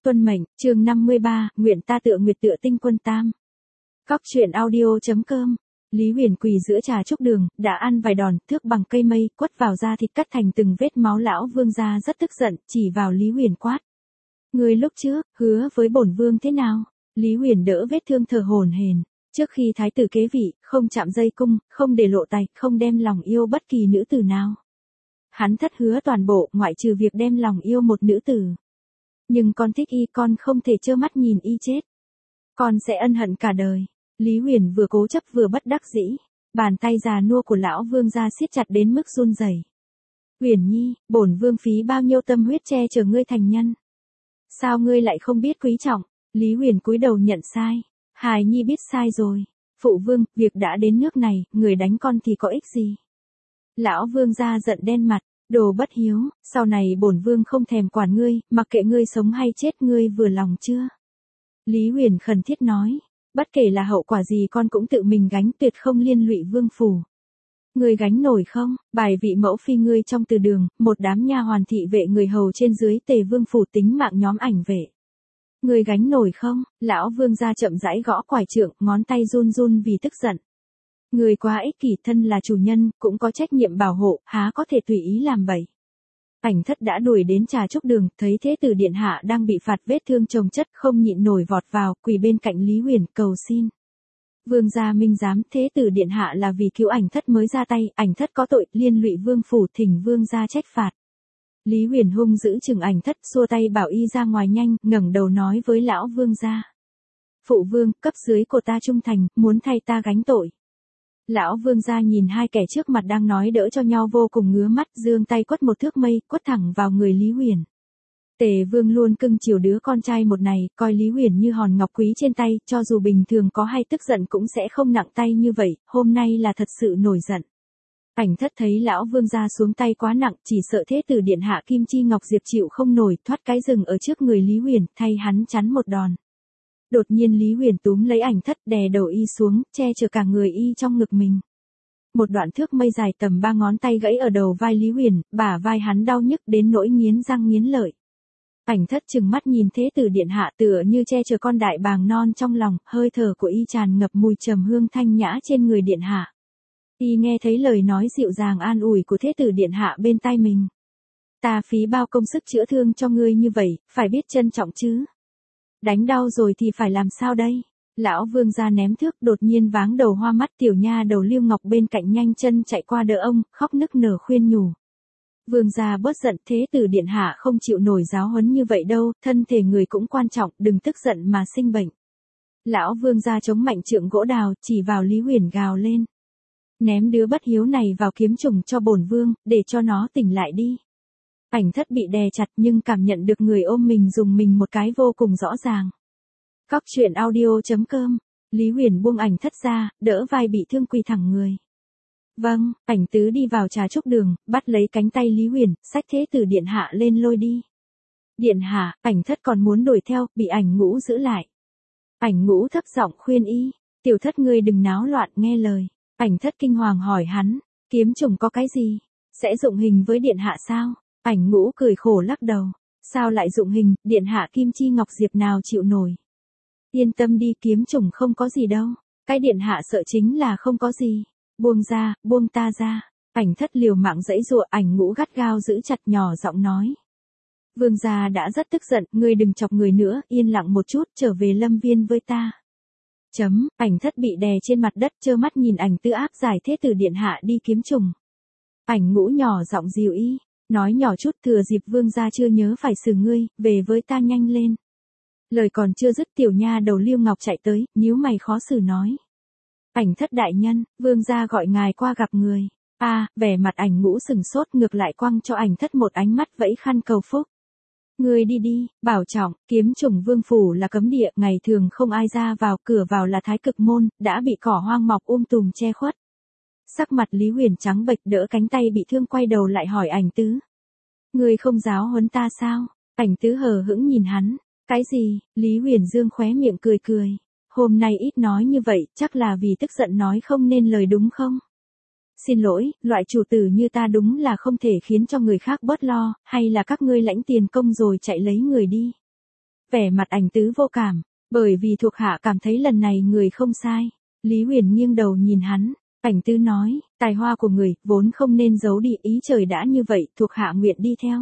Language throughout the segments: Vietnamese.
Tuân mệnh, chương 53, nguyện ta tựa nguyệt tựa tinh quân tam. Cóc truyện audio.com. Lý Huyền quỳ giữa trà trúc đường, đã ăn vài đòn, thước bằng cây mây, quất vào da thịt cắt thành từng vết máu. Lão vương gia rất tức giận, chỉ vào Lý Huyền quát. Người lúc trước, hứa với bổn vương thế nào? Lý Huyền đỡ vết thương thở hổn hển. Trước khi thái tử kế vị, không chạm dây cung, không để lộ tài, không đem lòng yêu bất kỳ nữ tử nào. Hắn thất hứa toàn bộ, ngoại trừ việc đem lòng yêu một nữ tử. Nhưng con thích y, con không thể trơ mắt nhìn y chết. Con sẽ ân hận cả đời. Lý Huyền vừa cố chấp vừa bất đắc dĩ. Bàn tay già nua của lão vương gia siết chặt đến mức run rẩy. Huyền nhi, bổn vương phí bao nhiêu tâm huyết che chở ngươi thành nhân. Sao ngươi lại không biết quý trọng? Lý Huyền cúi đầu nhận sai. Hài nhi biết sai rồi. Phụ vương, việc đã đến nước này, người đánh con thì có ích gì? Lão vương gia giận đen mặt. Đồ bất hiếu, sau này bổn vương không thèm quản ngươi, mặc kệ ngươi sống hay chết, ngươi vừa lòng chưa? Lý Huyền khẩn thiết nói, bất kể là hậu quả gì con cũng tự mình gánh, tuyệt không liên lụy vương phủ. Ngươi gánh nổi không? Bài vị mẫu phi ngươi trong từ đường, một đám nha hoàn thị vệ người hầu trên dưới tề vương phủ, tính mạng nhóm ảnh vệ. Ngươi gánh nổi không? Lão vương gia chậm rãi gõ quải trượng, ngón tay run run vì tức giận. Người quá ích kỷ, thân là chủ nhân, cũng có trách nhiệm bảo hộ, há có thể tùy ý làm bậy. Ảnh thất đã đuổi đến trà trúc đường, thấy thế tử điện hạ đang bị phạt vết thương chồng chất, không nhịn nổi vọt vào, quỳ bên cạnh Lý Huyền cầu xin. Vương gia minh giám, thế tử điện hạ là vì cứu ảnh thất mới ra tay, ảnh thất có tội, liên lụy vương phủ, thỉnh vương gia trách phạt. Lý Huyền hung giữ chừng ảnh thất, xua tay bảo y ra ngoài nhanh, ngẩng đầu nói với lão vương gia. Phụ vương, cấp dưới của ta trung thành, muốn thay ta gánh tội. Lão vương gia nhìn hai kẻ trước mặt đang nói đỡ cho nhau vô cùng ngứa mắt, giương tay quất một thước mây, quất thẳng vào người Lý Huyền. Tề vương luôn cưng chiều đứa con trai một này, coi Lý Huyền như hòn ngọc quý trên tay, cho dù bình thường có hay tức giận cũng sẽ không nặng tay như vậy, hôm nay là thật sự nổi giận. Ảnh thất thấy lão vương gia xuống tay quá nặng, chỉ sợ thế tử điện hạ Kim Chi Ngọc Diệp chịu không nổi, thoát cái rừng ở trước người Lý Huyền, thay hắn chắn một đòn. Đột nhiên Lý Huyền túm lấy ảnh thất, đè đầu y xuống, che chở cả người y trong ngực mình. Một đoạn thước mây dài tầm 3 ngón tay gãy ở đầu vai Lý Huyền, bả vai hắn đau nhức đến nỗi nghiến răng nghiến lợi. Ảnh thất trừng mắt nhìn thế tử điện hạ, tựa như che chở con đại bàng non trong lòng, hơi thở của y tràn ngập mùi trầm hương thanh nhã trên người điện hạ. Y nghe thấy lời nói dịu dàng an ủi của thế tử điện hạ bên tai mình. Ta phí bao công sức chữa thương cho ngươi như vậy, phải biết trân trọng chứ. Đánh đau rồi thì phải làm sao đây? Lão vương gia ném thước, đột nhiên váng đầu hoa mắt, tiểu nha đầu Lưu Ngọc bên cạnh nhanh chân chạy qua đỡ ông, khóc nức nở khuyên nhủ. Vương gia bớt giận, thế tử điện hạ không chịu nổi giáo huấn như vậy đâu, thân thể người cũng quan trọng, đừng tức giận mà sinh bệnh. Lão vương gia chống mạnh trượng gỗ đào, chỉ vào Lý Huyền gào lên. Ném đứa bất hiếu này vào kiếm trùng cho bổn vương, để cho nó tỉnh lại đi. Ảnh thất bị đè chặt nhưng cảm nhận được người ôm mình dùng mình một cái vô cùng rõ ràng. Cóc truyện audio.com. Lý Huyền buông ảnh thất ra, đỡ vai bị thương quỳ thẳng người. Vâng, ảnh tứ đi vào trà trúc đường, bắt lấy cánh tay Lý Huyền, xách thế tử điện hạ lên lôi đi. Điện hạ, ảnh thất còn muốn đuổi theo, bị ảnh ngũ giữ lại. Ảnh ngũ thấp giọng khuyên y, tiểu thất ngươi đừng náo loạn, nghe lời. Ảnh thất kinh hoàng hỏi hắn, kiếm trùng có cái gì? Sẽ dụng hình với điện hạ sao? Ảnh ngũ cười khổ lắc đầu. Sao lại dụng hình, điện hạ Kim Chi Ngọc Diệp nào chịu nổi? Yên tâm đi, kiếm trùng không có gì đâu. Cái điện hạ sợ chính là không có gì. Buông ra, buông ta ra. Ảnh thất liều mạng giãy giụa, ảnh ngũ gắt gao giữ chặt, nhỏ giọng nói. Vương gia đã rất tức giận, ngươi đừng chọc người nữa, yên lặng một chút, trở về lâm viên với ta. Ảnh thất bị đè trên mặt đất, trơ mắt nhìn ảnh tứ áp giải thế tử điện hạ đi kiếm trùng. Ảnh ngũ nhỏ giọng dìu y, nói nhỏ chút, thừa dịp vương gia chưa nhớ phải xử ngươi, về với ta nhanh lên. Lời còn chưa dứt, tiểu nha đầu Lưu Ngọc chạy tới, nhíu mày khó xử nói. Ảnh thất đại nhân, vương gia gọi ngài qua gặp người. Vẻ mặt ảnh ngũ sừng sốt, ngược lại quăng cho ảnh thất một ánh mắt vẫy khăn cầu phúc. Ngươi đi đi, bảo trọng, kiếm trùng vương phủ là cấm địa, ngày thường không ai ra vào, cửa vào là thái cực môn, đã bị cỏ hoang mọc tùm che khuất. Sắc mặt Lý Huyền trắng bệch, đỡ cánh tay bị thương, quay đầu lại hỏi ảnh tứ. Ngươi không giáo huấn ta sao? Ảnh tứ hờ hững nhìn hắn. Cái gì? Lý Huyền dương khóe miệng cười cười. Hôm nay ít nói như vậy, chắc là vì tức giận nói không nên lời đúng không? Xin lỗi, loại chủ tử như ta đúng là không thể khiến cho người khác bớt lo, hay là các ngươi lãnh tiền công rồi chạy lấy người đi. Vẻ mặt Ảnh Tứ vô cảm, bởi vì thuộc hạ cảm thấy lần này người không sai. Lý Huyền nghiêng đầu nhìn hắn, Ảnh Tứ nói, tài hoa của người, vốn không nên giấu đi, ý trời đã như vậy, thuộc hạ nguyện đi theo.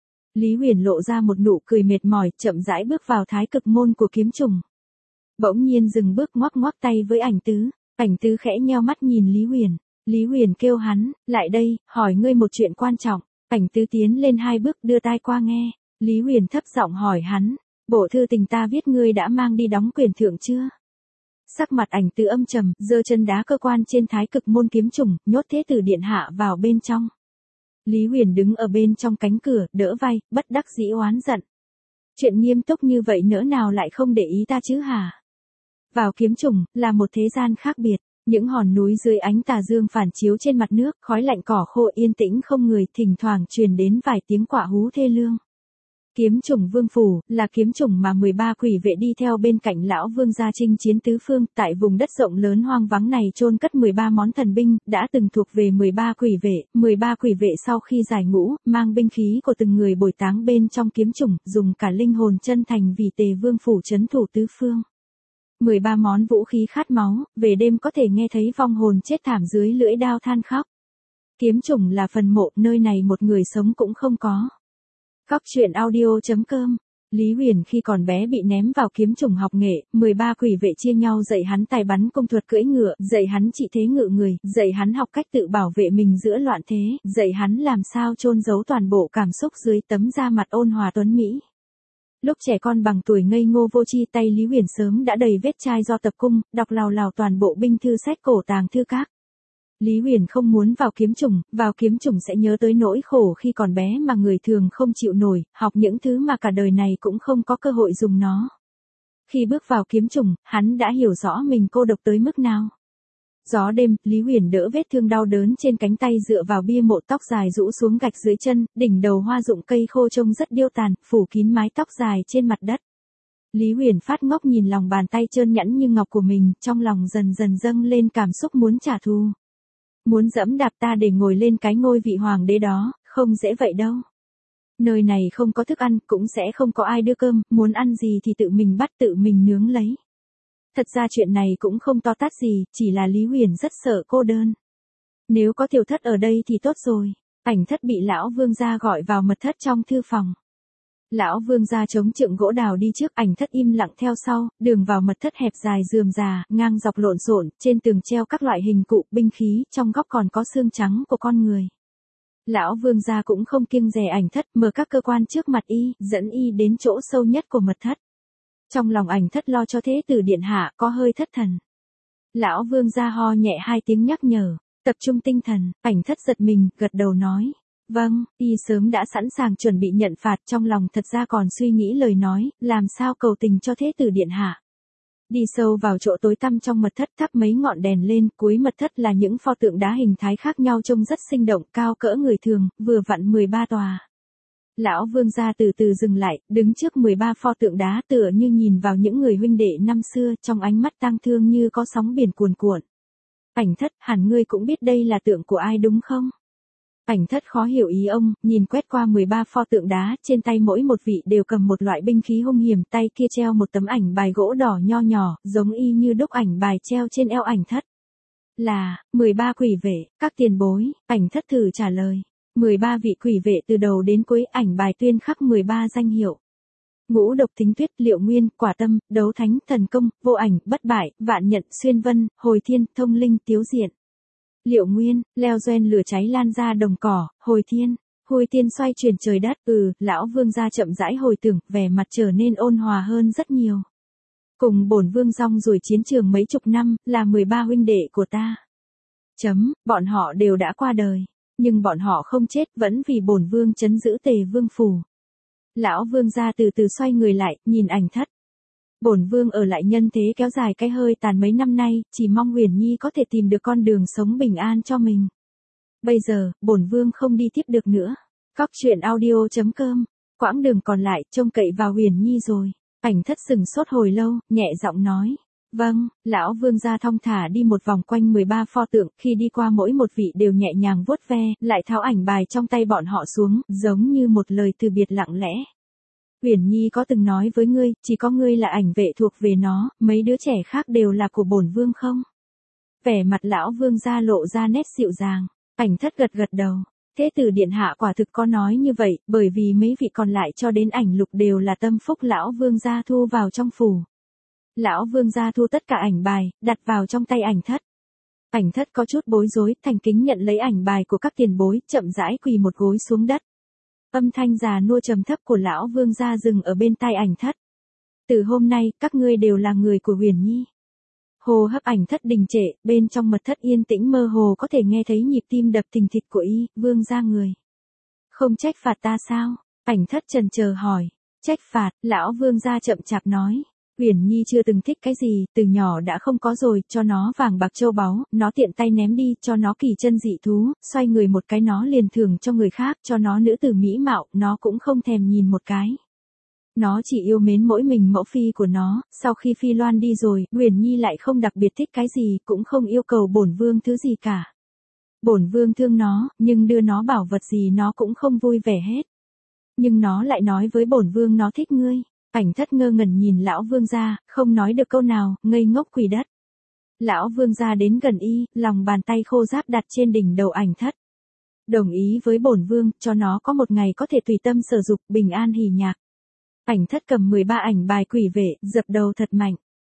Lý Huyền lộ ra một nụ cười mệt mỏi, chậm rãi bước vào thái cực môn của kiếm trùng. Bỗng nhiên dừng bước ngoắc ngoắc tay với Ảnh Tứ, Ảnh Tứ khẽ nheo mắt nhìn Lý Huyền. Lý Huyền kêu hắn, lại đây, hỏi ngươi một chuyện quan trọng. Ảnh Tứ tiến lên 2 bước đưa tai qua nghe. Lý Huyền thấp giọng hỏi hắn, bộ thư tình ta viết ngươi đã mang đi đóng quyền thượng chưa? Sắc mặt Ảnh Tứ âm trầm, giơ chân đá cơ quan trên thái cực môn kiếm trùng, nhốt Thế tử điện hạ vào bên trong. Lý Huyền đứng ở bên trong cánh cửa, đỡ vai, bất đắc dĩ oán giận. Chuyện nghiêm túc như vậy nỡ nào lại không để ý ta chứ hả? Vào kiếm trùng, là một thế gian khác biệt. Những hòn núi dưới ánh tà dương phản chiếu trên mặt nước, khói lạnh cỏ khô yên tĩnh không người, thỉnh thoảng truyền đến vài tiếng quạ hú thê lương. Kiếm trùng vương phủ, là kiếm trùng mà 13 quỷ vệ đi theo bên cạnh lão vương gia chinh chiến tứ phương, tại vùng đất rộng lớn hoang vắng này chôn cất 13 món thần binh, đã từng thuộc về 13 quỷ vệ. 13 quỷ vệ sau khi giải ngũ, mang binh khí của từng người bồi táng bên trong kiếm trùng, dùng cả linh hồn chân thành vì Tề vương phủ trấn thủ tứ phương. 13 món vũ khí khát máu, về đêm có thể nghe thấy vong hồn chết thảm dưới lưỡi đao than khóc. Kiếm trùng là phần mộ, nơi này một người sống cũng không có. Góc truyện audio.com. Lý Huyền khi còn bé bị ném vào kiếm trùng học nghệ, 13 quỷ vệ chia nhau dạy hắn tài bắn cung thuật cưỡi ngựa, dạy hắn trị thế ngự người, dạy hắn học cách tự bảo vệ mình giữa loạn thế, dạy hắn làm sao chôn giấu toàn bộ cảm xúc dưới tấm da mặt ôn hòa tuấn mỹ. Lúc trẻ con bằng tuổi ngây ngô vô tri, tay Lý Huyền sớm đã đầy vết chai do tập cung, đọc lào lào toàn bộ binh thư sách cổ tàng thư các. Lý Huyền không muốn vào kiếm trùng sẽ nhớ tới nỗi khổ khi còn bé mà người thường không chịu nổi, học những thứ mà cả đời này cũng không có cơ hội dùng nó. Khi bước vào kiếm trùng, hắn đã hiểu rõ mình cô độc tới mức nào. Gió đêm, Lý Huyền đỡ vết thương đau đớn trên cánh tay dựa vào bia mộ, tóc dài rũ xuống gạch dưới chân, đỉnh đầu hoa dụng cây khô trông rất điêu tàn, phủ kín mái tóc dài trên mặt đất. Lý Huyền phát ngốc nhìn lòng bàn tay trơn nhẵn như ngọc của mình, trong lòng dần dần dâng lên cảm xúc muốn trả thù. Muốn dẫm đạp ta để ngồi lên cái ngôi vị hoàng đế đó, không dễ vậy đâu. Nơi này không có thức ăn, cũng sẽ không có ai đưa cơm, muốn ăn gì thì tự mình bắt tự mình nướng lấy. Thật ra chuyện này cũng không to tát gì, chỉ là Lý Huyền rất sợ cô đơn. Nếu có Tiểu Thất ở đây thì tốt rồi. Ảnh Thất bị lão vương gia gọi vào mật thất trong thư phòng. Lão vương gia chống trượng gỗ đào đi trước, Ảnh Thất im lặng theo sau, đường vào mật thất hẹp dài rườm rà, ngang dọc lộn xộn, trên tường treo các loại hình cụ, binh khí, trong góc còn có xương trắng của con người. Lão vương gia cũng không kiêng dè Ảnh Thất, mở các cơ quan trước mặt y, dẫn y đến chỗ sâu nhất của mật thất. Trong lòng Ảnh Thất lo cho Thế tử điện hạ, có hơi thất thần. Lão vương gia ho nhẹ 2 tiếng nhắc nhở, tập trung tinh thần. Ảnh Thất giật mình, gật đầu nói, vâng, y sớm đã sẵn sàng chuẩn bị nhận phạt, trong lòng thật ra còn suy nghĩ lời nói, làm sao cầu tình cho Thế tử điện hạ. Đi sâu vào chỗ tối tăm trong mật thất, thắp mấy ngọn đèn lên, cuối mật thất là những pho tượng đá hình thái khác nhau trông rất sinh động, cao cỡ người thường, vừa vặn 13 tòa. Lão vương gia từ từ dừng lại, đứng trước 13 pho tượng đá, tựa như nhìn vào những người huynh đệ năm xưa, trong ánh mắt tang thương như có sóng biển cuồn cuộn. Ảnh Thất, hẳn ngươi cũng biết đây là tượng của ai đúng không? Ảnh Thất khó hiểu ý ông, nhìn quét qua 13 pho tượng đá, trên tay mỗi một vị đều cầm một loại binh khí hung hiểm, tay kia treo một tấm ảnh bài gỗ đỏ nho nhỏ, giống y như đúc ảnh bài treo trên eo Ảnh Thất. Là, 13 quỷ vệ, các tiền bối, Ảnh Thất thử trả lời. 13 vị quỷ vệ từ đầu đến cuối, ảnh bài tuyên khắc 13 danh hiệu. Ngũ độc thính tuyết, liệu nguyên, quả tâm, đấu thánh, thần công, vô ảnh, bất bại, vạn nhận, xuyên vân, hồi thiên, thông linh, tiếu diện. Liệu nguyên, leo doen lửa cháy lan ra đồng cỏ, hồi thiên, hồi tiên xoay chuyển trời đất. Lão vương gia chậm rãi hồi tưởng, vẻ mặt trở nên ôn hòa hơn rất nhiều. Cùng bổn vương rong ruổi chiến trường mấy chục năm, là 13 huynh đệ của ta. Bọn họ đều đã qua đời. Nhưng bọn họ không chết, vẫn vì bổn vương trấn giữ Tề vương phủ. Lão vương gia từ từ xoay người lại, nhìn Ảnh Thất. Bổn vương ở lại nhân thế kéo dài cái hơi tàn mấy năm nay, chỉ mong Huyền Nhi có thể tìm được con đường sống bình an cho mình. Bây giờ, bổn vương không đi tiếp được nữa. Góc truyện audio.com. Quãng đường còn lại, trông cậy vào Huyền Nhi rồi. Ảnh Thất sừng sốt hồi lâu, nhẹ giọng nói. Vâng, lão vương gia thong thả đi một vòng quanh 13 pho tượng, khi đi qua mỗi một vị đều nhẹ nhàng vuốt ve, lại tháo ảnh bài trong tay bọn họ xuống, giống như một lời từ biệt lặng lẽ. Uyển Nhi có từng nói với ngươi, chỉ có ngươi là ảnh vệ thuộc về nó, mấy đứa trẻ khác đều là của bổn vương không? Vẻ mặt lão vương gia lộ ra nét dịu dàng, Ảnh Thất gật gật đầu. Thế tử điện hạ quả thực có nói như vậy, bởi vì mấy vị còn lại cho đến ảnh lục đều là tâm phúc lão vương gia thu vào trong phủ. Lão vương gia thu tất cả ảnh bài, đặt vào trong tay Ảnh Thất. Ảnh Thất có chút bối rối, thành kính nhận lấy ảnh bài của các tiền bối, chậm rãi quỳ một gối xuống đất. Âm thanh già nua trầm thấp của lão vương gia dừng ở bên tai Ảnh Thất. Từ hôm nay, các ngươi đều là người của Uyển Nhi. Hô hấp Ảnh Thất đình trệ, bên trong mật thất yên tĩnh mơ hồ có thể nghe thấy nhịp tim đập thình thịch của y, vương gia người. Không trách phạt ta sao? Ảnh Thất chần chờ hỏi. Trách phạt, lão vương gia chậm chạp nói. Uyển Nhi chưa từng thích cái gì, từ nhỏ đã không có rồi, cho nó vàng bạc châu báu, nó tiện tay ném đi, cho nó kỳ chân dị thú, xoay người một cái nó liền thưởng cho người khác, cho nó nữ tử mỹ mạo, nó cũng không thèm nhìn một cái. Nó chỉ yêu mến mỗi mình mẫu phi của nó, sau khi Phi Loan đi rồi, Uyển Nhi lại không đặc biệt thích cái gì, cũng không yêu cầu bổn vương thứ gì cả. Bổn vương thương nó, nhưng đưa nó bảo vật gì nó cũng không vui vẻ hết. Nhưng nó lại nói với bổn vương nó thích ngươi. Ảnh Thất ngơ ngẩn nhìn lão vương gia, không nói được câu nào, ngây ngốc quỳ đất. Lão vương gia đến gần y, lòng bàn tay khô ráp đặt trên đỉnh đầu Ảnh Thất. Đồng ý với bổn vương, cho nó có một ngày có thể tùy tâm sở dục, bình an hỉ nhạc. Ảnh Thất cầm 13 ảnh bài quỷ vệ, dập đầu thật mạnh.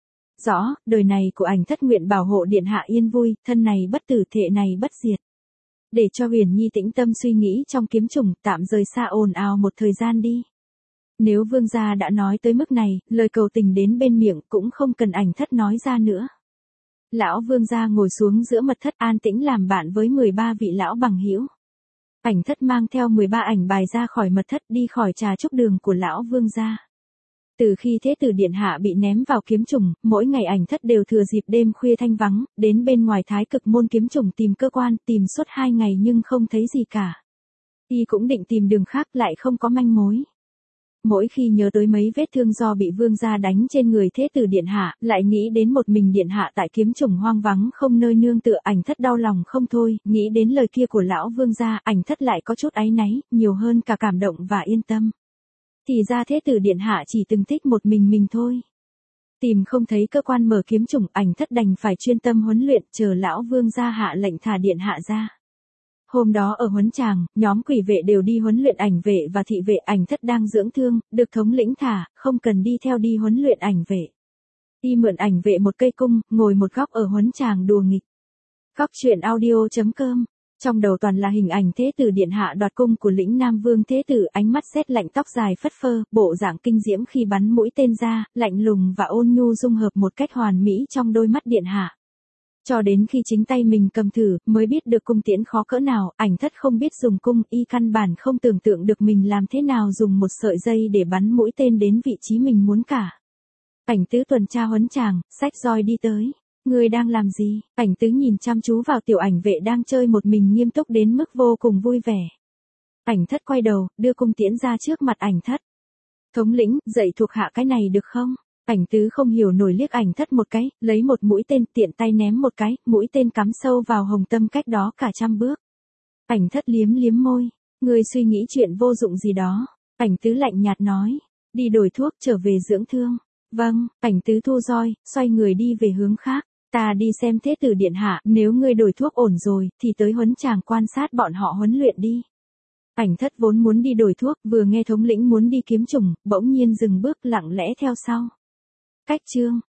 Rõ, đời này của Ảnh Thất nguyện bảo hộ điện hạ yên vui, thân này bất tử thể này bất diệt. Để cho Uyển Nhi tĩnh tâm suy nghĩ trong kiếm trùng, tạm rời xa ồn ào một thời gian đi. Nếu vương gia đã nói tới mức này, lời cầu tình đến bên miệng cũng không cần Ảnh Thất nói ra nữa. Lão vương gia ngồi xuống giữa mật thất an tĩnh làm bạn với 13 vị lão bằng hữu. Ảnh Thất mang theo 13 ảnh bài ra khỏi mật thất đi khỏi trà trúc đường của lão vương gia. Từ khi thế tử điện hạ bị ném vào kiếm trùng, mỗi ngày Ảnh Thất đều thừa dịp đêm khuya thanh vắng, đến bên ngoài thái cực môn kiếm trùng tìm cơ quan, tìm suốt 2 ngày nhưng không thấy gì cả. Y cũng định tìm đường khác lại không có manh mối. Mỗi khi nhớ tới mấy vết thương do bị vương gia đánh trên người thế tử điện hạ, lại nghĩ đến một mình điện hạ tại kiếm trùng hoang vắng không nơi nương tựa, Ảnh Thất đau lòng không thôi, nghĩ đến lời kia của lão vương gia, Ảnh Thất lại có chút áy náy, nhiều hơn cả cảm động và yên tâm. Thì ra thế tử điện hạ chỉ từng thích một mình thôi. Tìm không thấy cơ quan mở kiếm trùng, Ảnh Thất đành phải chuyên tâm huấn luyện, chờ lão vương gia hạ lệnh thả điện hạ ra. Hôm đó ở huấn tràng, nhóm quỷ vệ đều đi huấn luyện ảnh vệ và thị vệ, Ảnh Thất đang dưỡng thương, được thống lĩnh thả, không cần đi theo đi huấn luyện ảnh vệ. Y mượn ảnh vệ một cây cung, ngồi một góc ở huấn tràng đùa nghịch. Góc truyện audio.com. Trong đầu toàn là hình ảnh thế tử điện hạ đoạt cung của lĩnh Nam Vương thế tử, ánh mắt sét lạnh, tóc dài phất phơ, bộ dạng kinh diễm khi bắn mũi tên ra, lạnh lùng và ôn nhu dung hợp một cách hoàn mỹ trong đôi mắt điện hạ. Cho đến khi chính tay mình cầm thử, mới biết được cung tiễn khó cỡ nào, Ảnh Thất không biết dùng cung, y căn bản không tưởng tượng được mình làm thế nào dùng một sợi dây để bắn mũi tên đến vị trí mình muốn cả. Ảnh Tứ tuần tra huấn tràng, xách roi đi tới. Người đang làm gì? Ảnh Tứ nhìn chăm chú vào tiểu ảnh vệ đang chơi một mình nghiêm túc đến mức vô cùng vui vẻ. Ảnh Thất quay đầu, đưa cung tiễn ra trước mặt Ảnh Thất. Thống lĩnh, dạy thuộc hạ cái này được không? Ảnh Tứ không hiểu nổi liếc Ảnh Thất một cái, lấy một mũi tên tiện tay ném một cái, mũi tên cắm sâu vào hồng tâm cách đó cả 100 bước. Ảnh Thất liếm liếm môi, người suy nghĩ chuyện vô dụng gì đó. Ảnh Tứ lạnh nhạt nói, đi đổi thuốc trở về dưỡng thương. Vâng, Ảnh Tứ thu roi, xoay người đi về hướng khác. Ta đi xem thế tử điện hạ, nếu ngươi đổi thuốc ổn rồi, thì tới huấn tràng quan sát bọn họ huấn luyện đi. Ảnh Thất vốn muốn đi đổi thuốc, vừa nghe thống lĩnh muốn đi kiếm trùng, bỗng nhiên dừng bước lặng lẽ theo sau. Cách chương